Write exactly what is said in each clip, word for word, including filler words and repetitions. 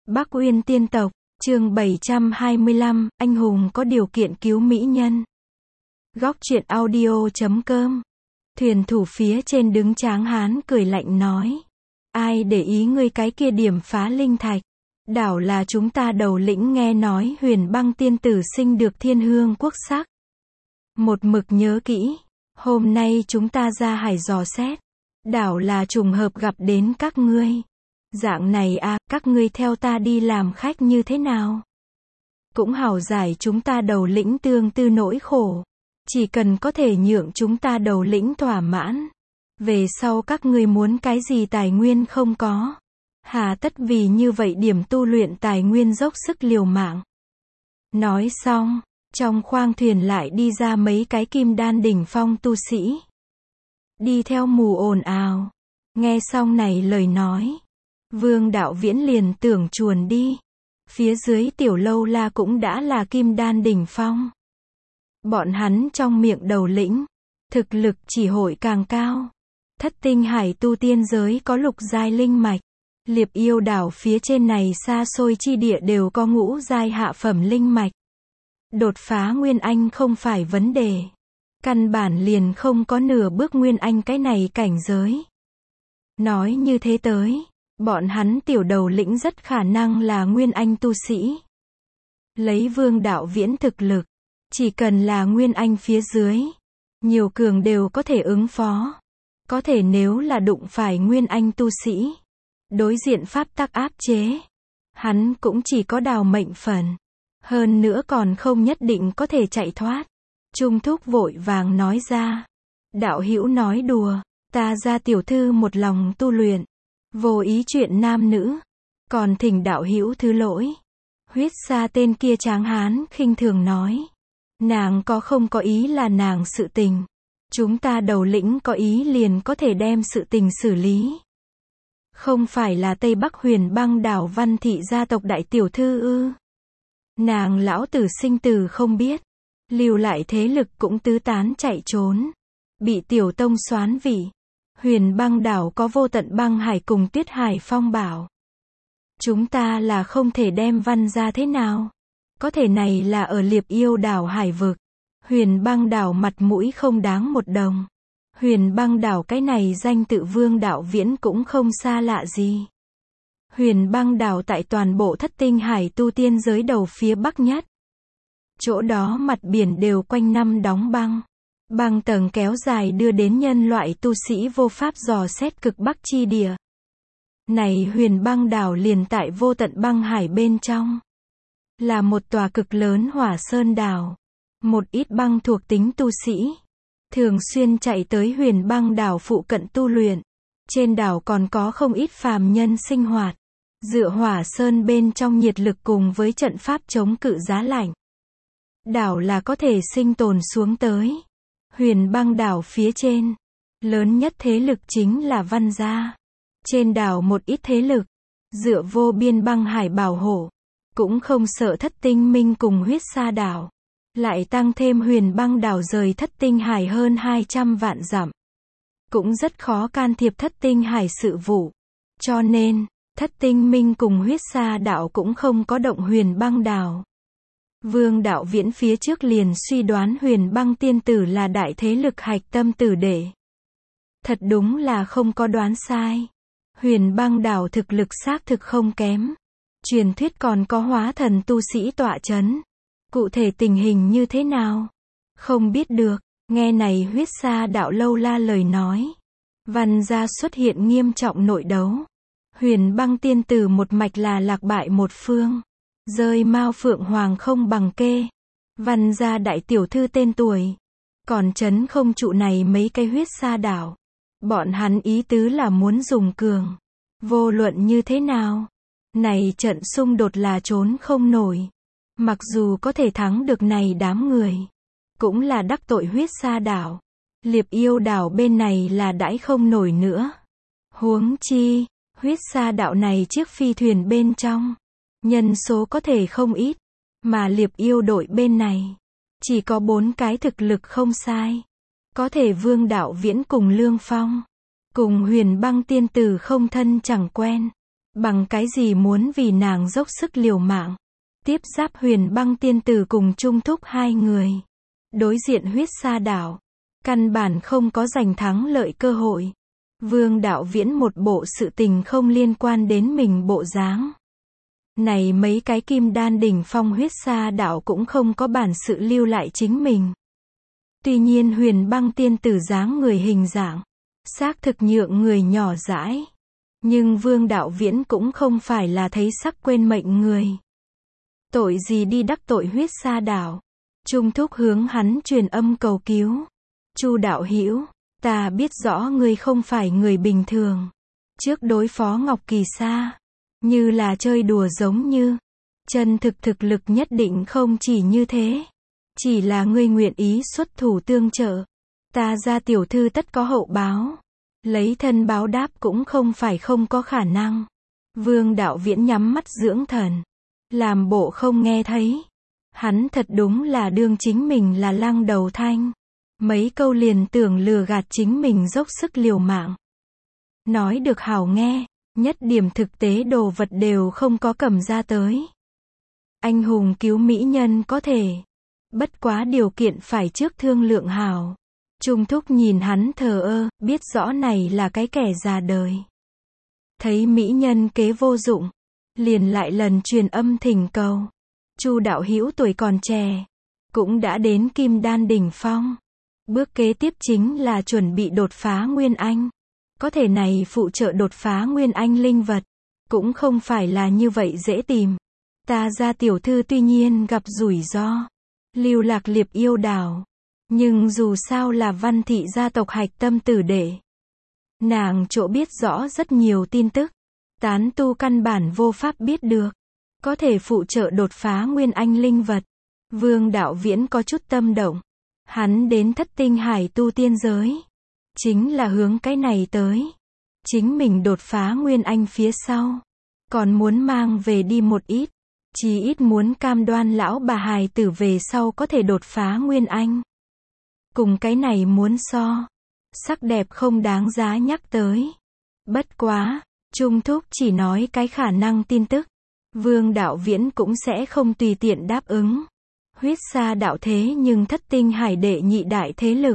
Bắc Uyên tiên tộc, chương bảy trăm hai mươi lăm, anh hùng có điều kiện cứu mỹ nhân. Góc truyện audio chấm com. Thuyền thủ phía trên đứng tráng hán cười lạnh nói. Ai để ý ngươi cái kia điểm phá linh thạch. Đảo là chúng ta đầu lĩnh nghe nói Huyền Băng tiên tử sinh được thiên hương quốc sắc. Một mực nhớ kỹ. Hôm nay chúng ta ra hải dò xét. Đảo là trùng hợp gặp đến các ngươi. Dạng này à, các ngươi theo ta đi làm khách như thế nào? Cũng hảo giải chúng ta đầu lĩnh tương tư nỗi khổ. Chỉ cần có thể nhượng chúng ta đầu lĩnh thỏa mãn. Về sau các ngươi muốn cái gì tài nguyên không có. Hà tất vì như vậy điểm tu luyện tài nguyên dốc sức liều mạng. Nói xong, trong khoang thuyền lại đi ra mấy cái kim đan đỉnh phong tu sĩ. Đi theo mù ồn ào. Nghe xong này lời nói. Vương Đạo Viễn liền tưởng chuồn đi. Phía dưới tiểu lâu la cũng đã là kim đan đỉnh phong. Bọn hắn trong miệng đầu lĩnh. Thực lực chỉ hội càng cao. Thất tinh hải tu tiên giới có lục giai linh mạch. Liệp yêu đảo phía trên này xa xôi chi địa đều có ngũ giai hạ phẩm linh mạch. Đột phá Nguyên Anh không phải vấn đề. Căn bản liền không có nửa bước Nguyên Anh cái này cảnh giới. Nói như thế tới, bọn hắn tiểu đầu lĩnh rất khả năng là Nguyên Anh tu sĩ. Lấy Vương Đạo Viễn thực lực, chỉ cần là Nguyên Anh phía dưới, nhiều cường đều có thể ứng phó. Có thể nếu là đụng phải Nguyên Anh tu sĩ, đối diện pháp tắc áp chế, hắn cũng chỉ có đào mệnh phần. Hơn nữa còn không nhất định có thể chạy thoát. Trung thúc vội vàng nói ra. Đạo hữu nói đùa, ta ra tiểu thư một lòng tu luyện, vô ý chuyện nam nữ, còn thỉnh đạo hữu thứ lỗi. Huyết sa tên kia tráng hán khinh thường nói. Nàng có không có ý là nàng sự tình. Chúng ta đầu lĩnh có ý liền có thể đem sự tình xử lý. Không phải là Tây Bắc Huyền Băng đảo Văn thị gia tộc đại tiểu thư ư? Nàng lão tử sinh tử không biết. Lưu lại thế lực cũng tứ tán chạy trốn. Bị tiểu tông soán vị. Huyền Băng đảo có vô tận băng hải cùng tuyết hải phong bảo. Chúng ta là không thể đem văn ra thế nào. Có thể này là ở liệp yêu đảo hải vực. Huyền Băng đảo mặt mũi không đáng một đồng. Huyền Băng đảo cái này danh tự Vương Đạo Viễn cũng không xa lạ gì. Huyền Băng đảo tại toàn bộ thất tinh hải tu tiên giới đầu phía bắc nhất. Chỗ đó mặt biển đều quanh năm đóng băng. Băng tầng kéo dài đưa đến nhân loại tu sĩ vô pháp dò xét cực bắc chi địa. Này Huyền Băng đảo liền tại vô tận băng hải bên trong. Là một tòa cực lớn hỏa sơn đảo. Một ít băng thuộc tính tu sĩ. Thường xuyên chạy tới Huyền Băng đảo phụ cận tu luyện. Trên đảo còn có không ít phàm nhân sinh hoạt. Dựa hỏa sơn bên trong nhiệt lực cùng với trận pháp chống cự giá lạnh. Đảo là có thể sinh tồn xuống tới. Huyền Băng đảo phía trên. Lớn nhất thế lực chính là Văn gia. Trên đảo một ít thế lực. Dựa vô biên băng hải bảo hộ. Cũng không sợ thất tinh minh cùng huyết sa đảo. Lại tăng thêm Huyền Băng đảo rời thất tinh hải hơn hai trăm vạn dặm. Cũng rất khó can thiệp thất tinh hải sự vụ. Cho nên, thất tinh minh cùng huyết sa đảo cũng không có động Huyền Băng đảo. Vương Đạo Viễn phía trước liền suy đoán Huyền Băng tiên tử là đại thế lực hạch tâm tử đệ. Thật đúng là không có đoán sai. Huyền Băng đảo thực lực xác thực không kém. Truyền thuyết còn có hóa thần tu sĩ tọa chấn. Cụ thể tình hình như thế nào? Không biết được. Nghe này huyết sa đạo lâu la lời nói. Văn gia xuất hiện nghiêm trọng nội đấu. Huyền Băng tiên tử một mạch là lạc bại một phương. Rơi mao phượng hoàng không bằng kê. Văn gia đại tiểu thư tên tuổi. Còn chấn không trụ này mấy cây huyết sa đảo. Bọn hắn ý tứ là muốn dùng cường. Vô luận như thế nào? Này trận xung đột là trốn không nổi. Mặc dù có thể thắng được này đám người. Cũng là đắc tội huyết sa đảo. Liệp yêu đảo bên này là đãi không nổi nữa. Huống chi, huyết sa đảo này chiếc phi thuyền bên trong. Nhân số có thể không ít. Mà liệp yêu đội bên này. Chỉ có bốn cái thực lực không sai. Có thể Vương Đạo Viễn cùng Lương Phong. Cùng Huyền Băng tiên tử không thân chẳng quen. Bằng cái gì muốn vì nàng dốc sức liều mạng. Tiếp giáp Huyền Băng tiên tử cùng Trung Thúc hai người. Đối diện Huyết Sa đảo. Căn bản không có giành thắng lợi cơ hội. Vương Đạo Viễn một bộ sự tình không liên quan đến mình bộ dáng. Này mấy cái kim đan đỉnh phong Huyết Sa đạo cũng không có bản sự lưu lại chính mình. Tuy nhiên Huyền Băng tiên tử dáng người hình dạng, xác thực nhượng người nhỏ dãi. Nhưng Vương Đạo Viễn cũng không phải là thấy sắc quên mệnh người. Tội gì đi đắc tội Huyết Sa đảo. Trung Thúc hướng hắn truyền âm cầu cứu. Chu đạo hữu, ta biết rõ ngươi không phải người bình thường. Trước đối phó Ngọc Kỳ Sa, như là chơi đùa giống như. Chân thực thực lực nhất định không chỉ như thế. Chỉ là ngươi nguyện ý xuất thủ tương trợ. Ta gia tiểu thư tất có hậu báo. Lấy thân báo đáp cũng không phải không có khả năng. Vương Đạo Viễn nhắm mắt dưỡng thần. Làm bộ không nghe thấy. Hắn thật đúng là đương chính mình là lăng đầu thanh. Mấy câu liền tưởng lừa gạt chính mình dốc sức liều mạng. Nói được hảo nghe, nhất điểm thực tế đồ vật đều không có cầm ra tới. Anh hùng cứu mỹ nhân có thể. Bất quá điều kiện phải trước thương lượng hảo. Trung Thúc nhìn hắn thờ ơ, biết rõ này là cái kẻ già đời. Thấy mỹ nhân kế vô dụng, liền lại lần truyền âm thỉnh cầu. Chu đạo hữu tuổi còn trẻ, cũng đã đến kim đan đỉnh phong. Bước kế tiếp chính là chuẩn bị đột phá Nguyên Anh. Có thể này phụ trợ đột phá Nguyên Anh linh vật, cũng không phải là như vậy dễ tìm. Ta gia tiểu thư tuy nhiên gặp rủi ro, lưu lạc liệp yêu đảo. Nhưng dù sao là Văn thị gia tộc hạch tâm tử đệ. Nàng chỗ biết rõ rất nhiều tin tức. Tán tu căn bản vô pháp biết được. Có thể phụ trợ đột phá Nguyên Anh linh vật. Vương Đạo Viễn có chút tâm động. Hắn đến Thất Tinh Hải tu tiên giới. Chính là hướng cái này tới. Chính mình đột phá Nguyên Anh phía sau. Còn muốn mang về đi một ít. Chí ít muốn cam đoan lão bà hài tử về sau có thể đột phá Nguyên Anh. Cùng cái này muốn so. Sắc đẹp không đáng giá nhắc tới. Bất quá, Trung Thúc chỉ nói cái khả năng tin tức. Vương Đạo Viễn cũng sẽ không tùy tiện đáp ứng. Huyết Sa đạo thế nhưng Thất Tinh Hải đệ nhị đại thế lực.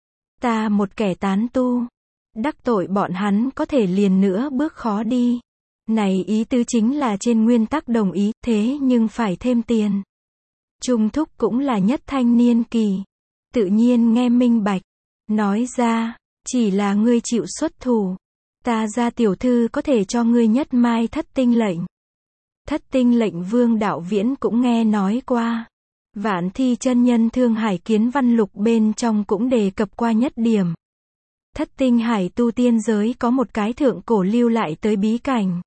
Ta một kẻ tán tu. Đắc tội bọn hắn có thể liền nữa bước khó đi. Này ý tứ chính là trên nguyên tắc đồng ý, thế nhưng phải thêm tiền. Trung Thúc cũng là nhất thanh niên kỳ. Tự nhiên nghe minh bạch. Nói ra, chỉ là ngươi chịu xuất thủ. Ta gia tiểu thư có thể cho ngươi nhất mai thất tinh lệnh. Thất tinh lệnh Vương Đạo Viễn cũng nghe nói qua. Vạn Thi chân nhân Thương Hải Kiến Văn Lục bên trong cũng đề cập qua nhất điểm. Thất tinh hải tu tiên giới có một cái thượng cổ lưu lại tới bí cảnh.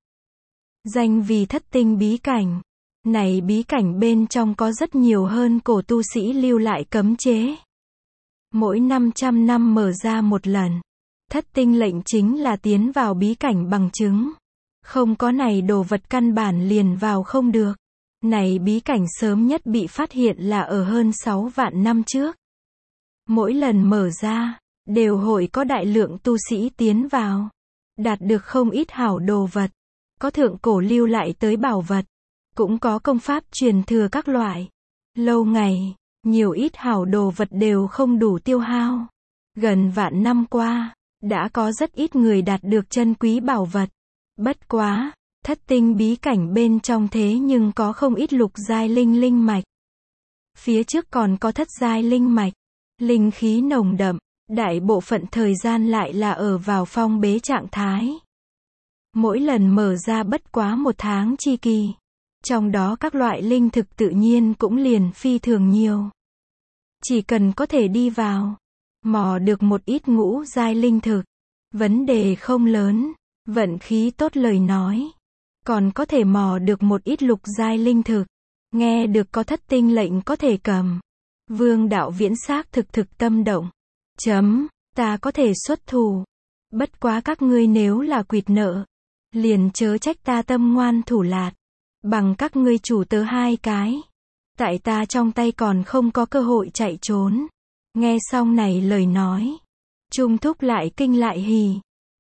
Danh vì thất tinh bí cảnh. Này bí cảnh bên trong có rất nhiều hơn cổ tu sĩ lưu lại cấm chế. Mỗi năm trăm năm mở ra một lần. Thất tinh lệnh chính là tiến vào bí cảnh bằng chứng. Không có này đồ vật căn bản liền vào không được. Này bí cảnh sớm nhất bị phát hiện là ở hơn sáu vạn năm trước. Mỗi lần mở ra, đều hội có đại lượng tu sĩ tiến vào. Đạt được không ít hảo đồ vật. Có thượng cổ lưu lại tới bảo vật. Cũng có công pháp truyền thừa các loại. Lâu ngày, nhiều ít hảo đồ vật đều không đủ tiêu hao. Gần vạn năm qua, đã có rất ít người đạt được chân quý bảo vật. Bất quá, thất tinh bí cảnh bên trong thế nhưng có không ít lục giai linh linh mạch. Phía trước còn có thất giai linh mạch. Linh khí nồng đậm, đại bộ phận thời gian lại là ở vào phong bế trạng thái. Mỗi lần mở ra bất quá một tháng chi kỳ. Trong đó các loại linh thực tự nhiên cũng liền phi thường nhiều. Chỉ cần có thể đi vào, mò được một ít ngũ giai linh thực. Vấn đề không lớn, vận khí tốt lời nói. Còn có thể mò được một ít lục giai linh thực. Nghe được có thất tinh lệnh có thể cầm. Vương Đạo Viễn xác thực thực tâm động. Chấm, ta có thể xuất thủ. Bất quá các ngươi nếu là quỵt nợ. Liền chớ trách ta tâm ngoan thủ lạt. Bằng các ngươi chủ tớ hai cái. Tại ta trong tay còn không có cơ hội chạy trốn. Nghe xong này lời nói. Trung Thúc lại kinh lại hỉ.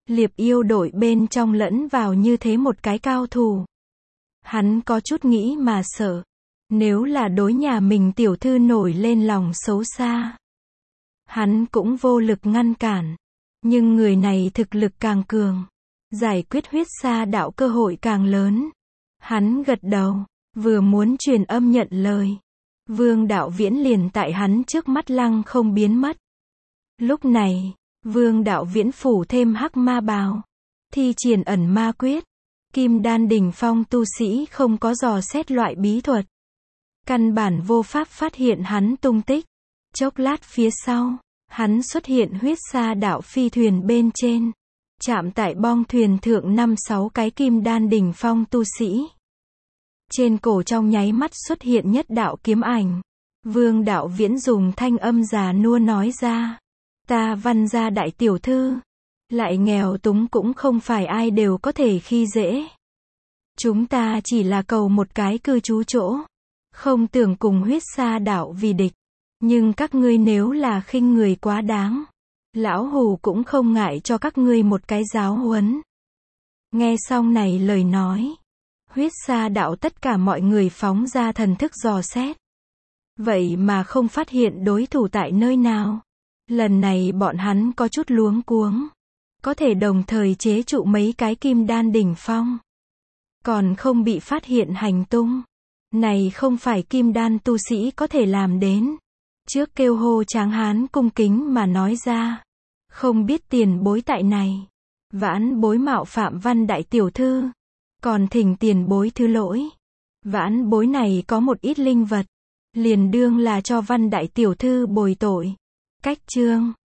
Liệp yêu đội bên trong lẫn vào như thế một cái cao thủ. Hắn có chút nghĩ mà sợ. Nếu là đối nhà mình tiểu thư nổi lên lòng xấu xa, hắn cũng vô lực ngăn cản. Nhưng người này thực lực càng cường, giải quyết huyết sa đạo cơ hội càng lớn. Hắn gật đầu, vừa muốn truyền âm nhận lời. Vương Đạo Viễn liền tại hắn trước mắt lăng không biến mất. Lúc này, Vương Đạo Viễn phủ thêm hắc ma bào, thi triển ẩn ma quyết. Kim đan đỉnh phong tu sĩ không có dò xét loại bí thuật, căn bản vô pháp phát hiện hắn tung tích. Chốc lát phía sau, hắn xuất hiện huyết sa đạo phi thuyền bên trên, chạm tại bong thuyền thượng năm sáu cái kim đan đỉnh phong tu sĩ. Trên cổ trong nháy mắt xuất hiện nhất đạo kiếm ảnh. Vương Đạo Viễn dùng thanh âm già nua nói ra, ta Văn gia đại tiểu thư, lại nghèo túng cũng không phải ai đều có thể khi dễ. Chúng ta chỉ là cầu một cái cư trú chỗ, không tưởng cùng huyết sa đạo vì địch. Nhưng các ngươi nếu là khinh người quá đáng, lão hủ cũng không ngại cho các ngươi một cái giáo huấn. Nghe xong này lời nói, huyết sa đạo tất cả mọi người phóng ra thần thức dò xét. Vậy mà không phát hiện đối thủ tại nơi nào. Lần này bọn hắn có chút luống cuống. Có thể đồng thời chế trụ mấy cái kim đan đỉnh phong, còn không bị phát hiện hành tung. Này không phải kim đan tu sĩ có thể làm đến. Trước kêu hô Tráng Hán cung kính mà nói ra, không biết tiền bối tại này. Vãn bối mạo phạm Văn đại tiểu thư, còn thỉnh tiền bối thứ lỗi. Vãn bối này có một ít linh vật, liền đương là cho Văn đại tiểu thư bồi tội. Cách chương